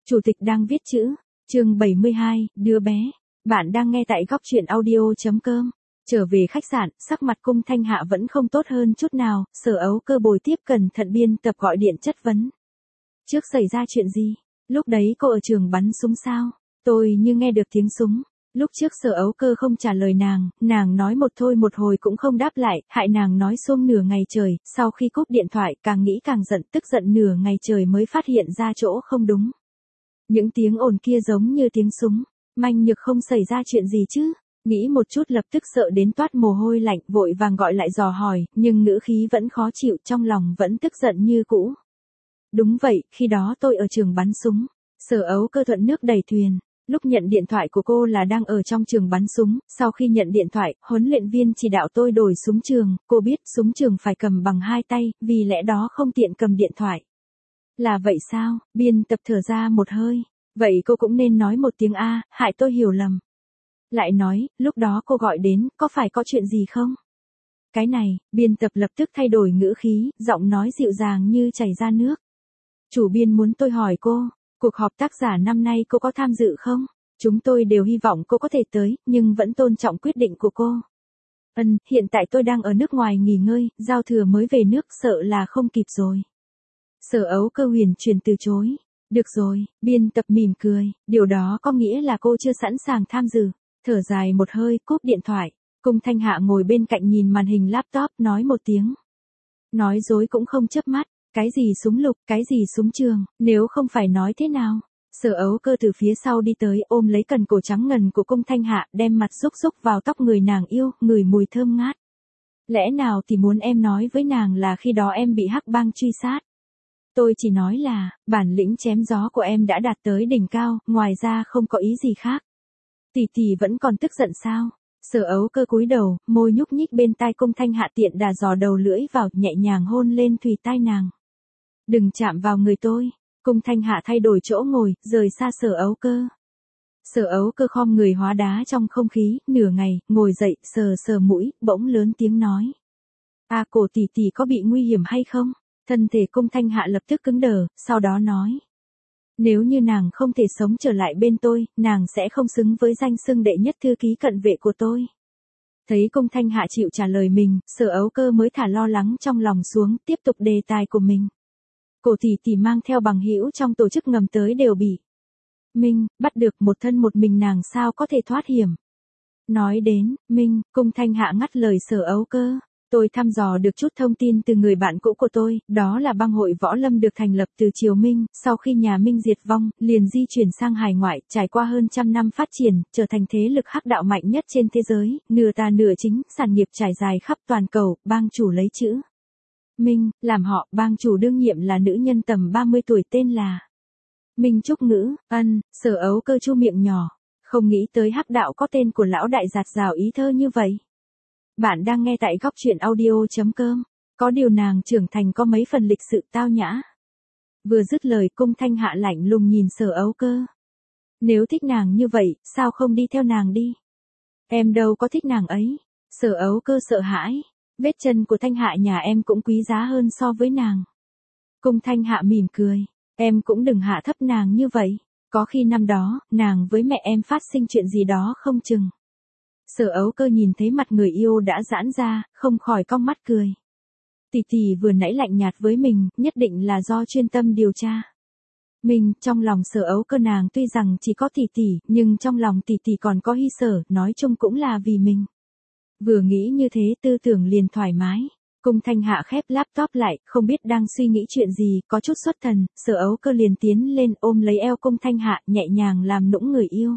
Chủ tịch đang viết chữ. Chương 72, đứa bé. Bạn đang nghe tại góc truyện audio.com. Trở về khách sạn, sắc mặt Cung Thanh Hạ vẫn không tốt hơn chút nào, Sở Ấu Cơ bồi tiếp cẩn thận biên tập gọi điện chất vấn. Trước xảy ra chuyện gì? Lúc đấy cô ở trường bắn súng sao? Tôi như nghe được tiếng súng. Lúc trước Sở Ấu Cơ không trả lời nàng nói một thôi một hồi cũng không đáp lại, hại nàng nói xuông nửa ngày trời, sau khi cúp điện thoại càng nghĩ càng giận, tức giận nửa ngày trời mới phát hiện ra chỗ không đúng. Những tiếng ồn kia giống như tiếng súng, manh nhược không xảy ra chuyện gì chứ? Nghĩ một chút lập tức sợ đến toát mồ hôi lạnh, vội vàng gọi lại dò hỏi, nhưng ngữ khí vẫn khó chịu, trong lòng vẫn tức giận như cũ. Đúng vậy, khi đó tôi ở trường bắn súng. Sở Ấu Cơ thuận nước đẩy thuyền. Lúc nhận điện thoại của cô là đang ở trong trường bắn súng, sau khi nhận điện thoại, huấn luyện viên chỉ đạo tôi đổi súng trường, cô biết súng trường phải cầm bằng hai tay, vì lẽ đó không tiện cầm điện thoại. Là vậy sao? Biên tập thở ra một hơi. Vậy cô cũng nên nói một tiếng A, hại tôi hiểu lầm. Lại nói, lúc đó cô gọi đến, có phải có chuyện gì không? Cái này, biên tập lập tức thay đổi ngữ khí, giọng nói dịu dàng như chảy ra nước. Chủ biên muốn tôi hỏi cô, cuộc họp tác giả năm nay cô có tham dự không? Chúng tôi đều hy vọng cô có thể tới, nhưng vẫn tôn trọng quyết định của cô. Hiện tại tôi đang ở nước ngoài nghỉ ngơi, giao thừa mới về nước, sợ là không kịp rồi. Sở Ấu Cơ huyền chuyển từ chối. Được rồi, biên tập mỉm cười, điều đó có nghĩa là cô chưa sẵn sàng tham dự. Thở dài một hơi, cúp điện thoại. Cung Thanh Hạ ngồi bên cạnh nhìn màn hình laptop, nói một tiếng. Nói dối cũng không chớp mắt, cái gì súng lục, cái gì súng trường, nếu không phải nói thế nào. Sở Ấu Cơ từ phía sau đi tới, ôm lấy cần cổ trắng ngần của Cung Thanh Hạ, đem mặt xúc xúc vào tóc người nàng yêu, ngửi mùi thơm ngát. Lẽ nào thì muốn em nói với nàng là khi đó em bị hắc bang truy sát. Tôi chỉ nói là, bản lĩnh chém gió của em đã đạt tới đỉnh cao, ngoài ra không có ý gì khác. Tỷ vẫn còn tức giận sao? Sở Ấu Cơ cúi đầu, môi nhúc nhích bên tai Cung Thanh Hạ tiện đà dò đầu lưỡi vào, nhẹ nhàng hôn lên thùy tai nàng. Đừng chạm vào người tôi. Cung Thanh Hạ thay đổi chỗ ngồi, rời xa Sở Ấu Cơ. Sở Ấu Cơ khom người hóa đá trong không khí, nửa ngày, ngồi dậy, sờ mũi, bỗng lớn tiếng nói. Cổ tỷ có bị nguy hiểm hay không? Thân thể Cung Thanh Hạ lập tức cứng đờ, sau đó nói. Nếu như nàng không thể sống trở lại bên tôi, nàng sẽ không xứng với danh xưng đệ nhất thư ký cận vệ của tôi. Thấy Cung Thanh Hạ chịu trả lời mình, Sở Ấu Cơ mới thả lo lắng trong lòng xuống, tiếp tục đề tài của mình. Cổ tỷ mang theo bằng hữu trong tổ chức ngầm tới đều bị Minh bắt được, một thân một mình nàng sao có thể thoát hiểm. Nói đến Minh, Cung Thanh Hạ ngắt lời Sở Ấu Cơ. Tôi thăm dò được chút thông tin từ người bạn cũ của tôi, đó là bang hội võ lâm được thành lập từ triều Minh, sau khi nhà Minh diệt vong, liền di chuyển sang hải ngoại, trải qua hơn trăm năm phát triển, trở thành thế lực hắc đạo mạnh nhất trên thế giới, nửa tà nửa chính, sản nghiệp trải dài khắp toàn cầu, bang chủ lấy chữ Minh, làm họ, bang chủ đương nhiệm là nữ nhân tầm 30 tuổi tên là Minh Trúc Ngữ. Sở Ấu Cơ chu miệng nhỏ, không nghĩ tới hắc đạo có tên của lão đại giạt rào ý thơ như vậy. Bạn đang nghe tại góc truyện audio.com. Có điều nàng trưởng thành có mấy phần lịch sự tao nhã. Vừa dứt lời, Cung Thanh Hạ lạnh lùng nhìn Sở Ấu Cơ. Nếu thích nàng như vậy, sao không đi theo nàng đi? Em đâu có thích nàng ấy. Sở Ấu Cơ sợ hãi. Vết chân của Thanh Hạ nhà em cũng quý giá hơn so với nàng. Cung Thanh Hạ mỉm cười. Em cũng đừng hạ thấp nàng như vậy. Có khi năm đó, nàng với mẹ em phát sinh chuyện gì đó không chừng. Sở Ấu Cơ nhìn thấy mặt người yêu đã giãn ra, không khỏi cong mắt cười. Tỷ vừa nãy lạnh nhạt với mình, nhất định là do chuyên tâm điều tra. Mình, trong lòng Sở Ấu Cơ nàng tuy rằng chỉ có tỷ, nhưng trong lòng tỷ còn có Hy Sở, nói chung cũng là vì mình. Vừa nghĩ như thế tư tưởng liền thoải mái. Cung Thanh Hạ khép laptop lại, không biết đang suy nghĩ chuyện gì, có chút xuất thần, Sở Ấu Cơ liền tiến lên ôm lấy eo Cung Thanh Hạ, nhẹ nhàng làm nũng người yêu.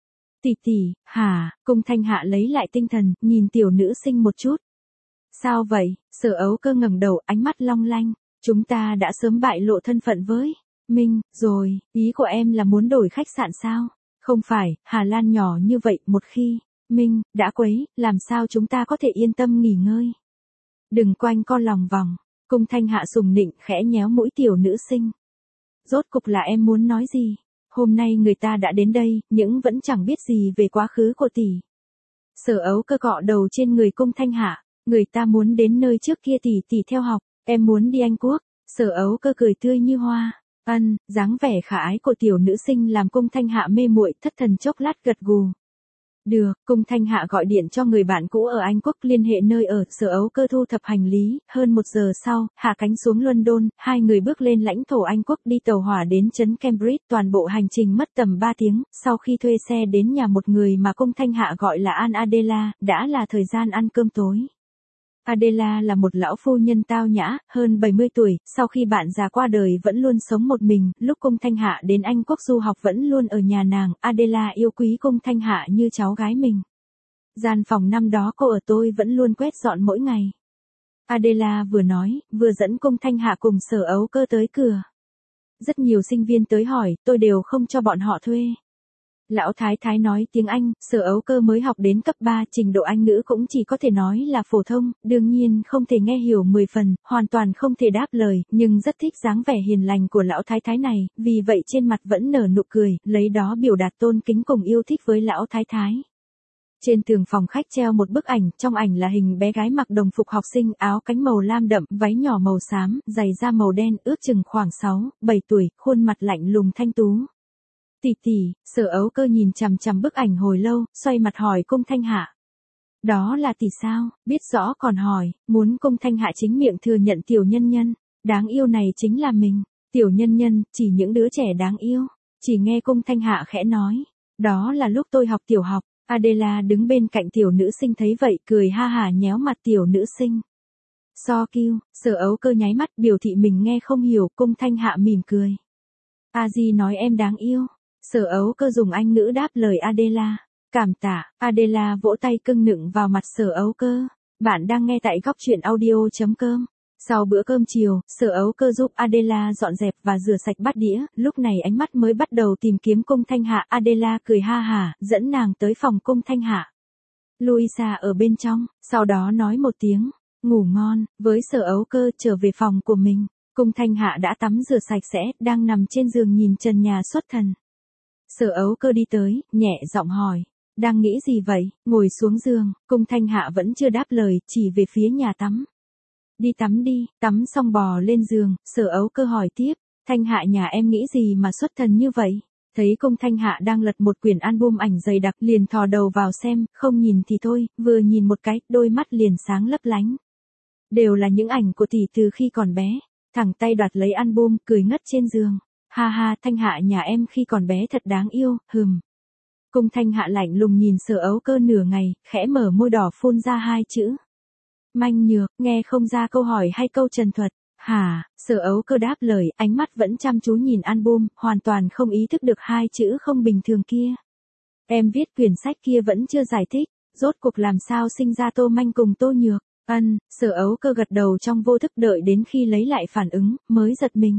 Tỷ, hả? Cung Thanh Hạ lấy lại tinh thần, nhìn tiểu nữ sinh một chút. Sao vậy? Sở Ấu Cơ ngẩng đầu, ánh mắt long lanh. Chúng ta đã sớm bại lộ thân phận với Minh, rồi, ý của em là muốn đổi khách sạn sao? Không phải, Hà Lan nhỏ như vậy, một khi Minh đã quấy, làm sao chúng ta có thể yên tâm nghỉ ngơi? Đừng quanh co lòng vòng. Cung Thanh Hạ sùng nịnh khẽ nhéo mũi tiểu nữ sinh. Rốt cục là em muốn nói gì? Hôm nay người ta đã đến đây, nhưng vẫn chẳng biết gì về quá khứ của tỷ. Sở Ấu Cơ cọ đầu trên người Cung Thanh Hạ. Người ta muốn đến nơi trước kia tỷ theo học. Em muốn đi Anh Quốc. Sở Ấu Cơ cười tươi như hoa. Dáng vẻ khả ái của tiểu nữ sinh làm Cung Thanh Hạ mê muội, thất thần chốc lát gật gù. Được, Cung Thanh Hạ gọi điện cho người bạn cũ ở Anh Quốc liên hệ nơi ở, Sở Ấu Cơ thu thập hành lý, hơn 1 giờ sau, hạ cánh xuống London, hai người bước lên lãnh thổ Anh Quốc đi tàu hỏa đến trấn Cambridge, toàn bộ hành trình mất tầm 3 tiếng, sau khi thuê xe đến nhà một người mà Cung Thanh Hạ gọi là An Adela, đã là thời gian ăn cơm tối. Adela là một lão phu nhân tao nhã, hơn 70 tuổi, sau khi bạn già qua đời vẫn luôn sống một mình, lúc Cung Thanh Hạ đến Anh Quốc du học vẫn luôn ở nhà nàng, Adela yêu quý Cung Thanh Hạ như cháu gái mình. Gian phòng năm đó cô ở tôi vẫn luôn quét dọn mỗi ngày. Adela vừa nói, vừa dẫn Cung Thanh Hạ cùng Sở Ấu Cơ tới cửa. Rất nhiều sinh viên tới hỏi, tôi đều không cho bọn họ thuê. Lão Thái Thái nói tiếng Anh, Sở Ấu Cơ mới học đến cấp 3, trình độ Anh ngữ cũng chỉ có thể nói là phổ thông, đương nhiên không thể nghe hiểu 10 phần, hoàn toàn không thể đáp lời, nhưng rất thích dáng vẻ hiền lành của Lão Thái Thái này, vì vậy trên mặt vẫn nở nụ cười, lấy đó biểu đạt tôn kính cùng yêu thích với Lão Thái Thái. Trên tường phòng khách treo một bức ảnh, trong ảnh là hình bé gái mặc đồng phục học sinh, áo cánh màu lam đậm, váy nhỏ màu xám, giày da màu đen, ước chừng khoảng 6, 7 tuổi, khuôn mặt lạnh lùng thanh tú. Tỷ, Sở Ấu Cơ nhìn chằm chằm bức ảnh hồi lâu, xoay mặt hỏi Cung Thanh Hạ. Đó là tỷ sao, biết rõ còn hỏi, muốn Cung Thanh Hạ chính miệng thừa nhận tiểu nhân nhân, đáng yêu này chính là mình, tiểu nhân nhân, chỉ những đứa trẻ đáng yêu, chỉ nghe Cung Thanh Hạ khẽ nói, đó là lúc tôi học tiểu học. Adela đứng bên cạnh tiểu nữ sinh thấy vậy, cười ha hả nhéo mặt tiểu nữ sinh. So kiêu, Sở Ấu Cơ nháy mắt biểu thị mình nghe không hiểu, Cung Thanh Hạ mỉm cười. A-di nói em đáng yêu. Sở Ấu Cơ dùng Anh ngữ đáp lời Adela. Cảm tạ, Adela vỗ tay cưng nựng vào mặt Sở Ấu Cơ. Bạn đang nghe tại góc truyện audio.com. Sau bữa cơm chiều, Sở Ấu Cơ giúp Adela dọn dẹp và rửa sạch bát đĩa, lúc này ánh mắt mới bắt đầu tìm kiếm Cung Thanh Hạ. Adela cười ha hả, dẫn nàng tới phòng Cung Thanh Hạ. Louisa ở bên trong, sau đó nói một tiếng, ngủ ngon, với Sở Ấu Cơ trở về phòng của mình. Cung Thanh Hạ đã tắm rửa sạch sẽ, đang nằm trên giường nhìn trần nhà xuất thần. Sở Ấu Cơ đi tới, nhẹ giọng hỏi, đang nghĩ gì vậy, ngồi xuống giường, Cung Thanh Hạ vẫn chưa đáp lời, chỉ về phía nhà tắm. Đi tắm đi, tắm xong bò lên giường, Sở Ấu Cơ hỏi tiếp, Thanh Hạ nhà em nghĩ gì mà xuất thần như vậy? Thấy Cung Thanh Hạ đang lật một quyển album ảnh dày đặc liền thò đầu vào xem, không nhìn thì thôi, vừa nhìn một cái, đôi mắt liền sáng lấp lánh. Đều là những ảnh của tỷ từ khi còn bé, thẳng tay đoạt lấy album, cười ngất trên giường. Ha ha, Thanh Hạ nhà em khi còn bé thật đáng yêu, Cung Thanh Hạ lạnh lùng nhìn Sở Ấu Cơ nửa ngày, khẽ mở môi đỏ phun ra 2 chữ. Manh nhược, nghe không ra câu hỏi hay câu trần thuật. Hả, Sở Ấu Cơ đáp lời, ánh mắt vẫn chăm chú nhìn album, hoàn toàn không ý thức được 2 chữ không bình thường kia. Em viết quyển sách kia vẫn chưa giải thích, rốt cuộc làm sao sinh ra Tô Manh cùng Tô Nhược. Sở Ấu Cơ gật đầu trong vô thức, đợi đến khi lấy lại phản ứng, mới giật mình.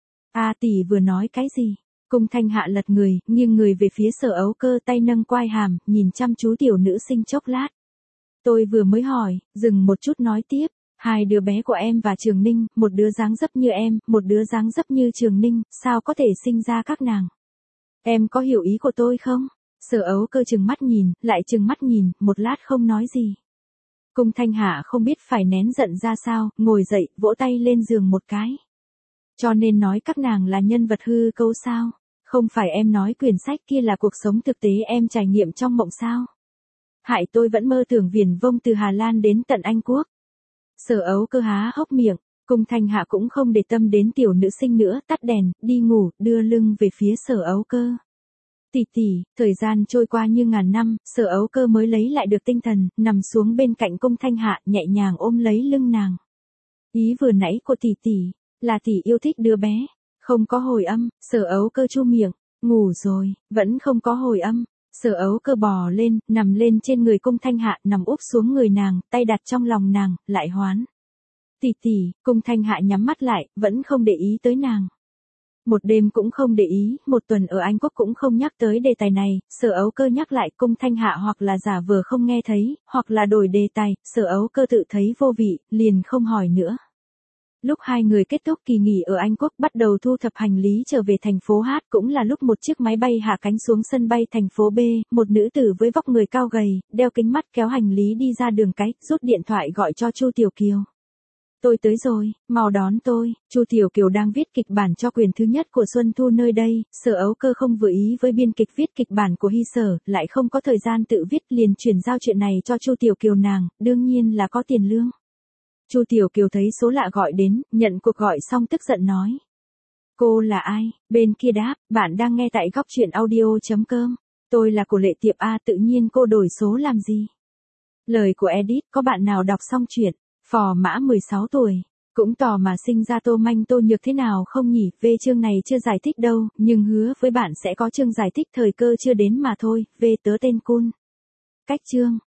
Tỷ vừa nói cái gì? Cung Thanh Hạ lật người, nghiêng người về phía Sở Ấu Cơ, tay nâng quai hàm, nhìn chăm chú tiểu nữ sinh chốc lát. Tôi vừa mới hỏi, dừng một chút nói tiếp, 2 đứa bé của em và Trường Ninh, một đứa dáng dấp như em, một đứa dáng dấp như Trường Ninh, sao có thể sinh ra các nàng? Em có hiểu ý của tôi không? Sở Ấu Cơ trừng mắt nhìn, lại trừng mắt nhìn, một lát không nói gì. Cung Thanh Hạ không biết phải nén giận ra sao, ngồi dậy, vỗ tay lên giường một cái. Cho nên nói các nàng là nhân vật hư cấu sao? Không phải em nói quyển sách kia là cuộc sống thực tế em trải nghiệm trong mộng sao? Hại tôi vẫn mơ tưởng viển vông từ Hà Lan đến tận Anh Quốc. Sở Ấu Cơ há hốc miệng, Cung Thanh Hạ cũng không để tâm đến tiểu nữ sinh nữa, tắt đèn, đi ngủ, đưa lưng về phía Sở Ấu Cơ. Tỷ, thời gian trôi qua như ngàn năm, Sở Ấu Cơ mới lấy lại được tinh thần, nằm xuống bên cạnh Cung Thanh Hạ, nhẹ nhàng ôm lấy lưng nàng. Ý vừa nãy của tỷ, là tỷ yêu thích đứa bé. Không có hồi âm, Sở Ấu Cơ chu miệng, ngủ rồi, vẫn không có hồi âm. Sở Ấu Cơ bò lên, nằm lên trên người Cung Thanh Hạ, nằm úp xuống người nàng, tay đặt trong lòng nàng, lại hoán. Tỷ, Cung Thanh Hạ nhắm mắt lại, vẫn không để ý tới nàng. Một đêm cũng không để ý, một tuần ở Anh Quốc cũng không nhắc tới đề tài này, Sở Ấu Cơ nhắc lại, Cung Thanh Hạ hoặc là giả vờ không nghe thấy, hoặc là đổi đề tài, Sở Ấu Cơ tự thấy vô vị, liền không hỏi nữa. Lúc 2 người kết thúc kỳ nghỉ ở Anh Quốc, bắt đầu thu thập hành lý trở về thành phố H, cũng là lúc một chiếc máy bay hạ cánh xuống sân bay thành phố B, một nữ tử với vóc người cao gầy, đeo kính mắt kéo hành lý đi ra đường cái, rút điện thoại gọi cho Chu Tiểu Kiều. Tôi tới rồi, mau đón tôi. Chu Tiểu Kiều đang viết kịch bản cho quyển thứ nhất của Xuân Thu nơi đây, Sở Ấu Cơ không vừa ý với biên kịch viết kịch bản của Hy Sở, lại không có thời gian tự viết, liền chuyển giao chuyện này cho Chu Tiểu Kiều nàng, đương nhiên là có tiền lương. Chu Tiểu Kiều thấy số lạ gọi đến, nhận cuộc gọi xong tức giận nói. Cô là ai? Bên kia đáp, bạn đang nghe tại góc truyện audio.com. Tôi là của Lệ Tiệp A, tự nhiên cô đổi số làm gì? Lời của edit, có bạn nào đọc xong chuyện? Phò Mã 16 tuổi. Cũng tò mà sinh ra Tô Manh Tô Nhược thế nào không nhỉ? Về chương này chưa giải thích đâu, nhưng hứa với bạn sẽ có chương giải thích, thời cơ chưa đến mà thôi. Về tớ tên Cun. Cách chương.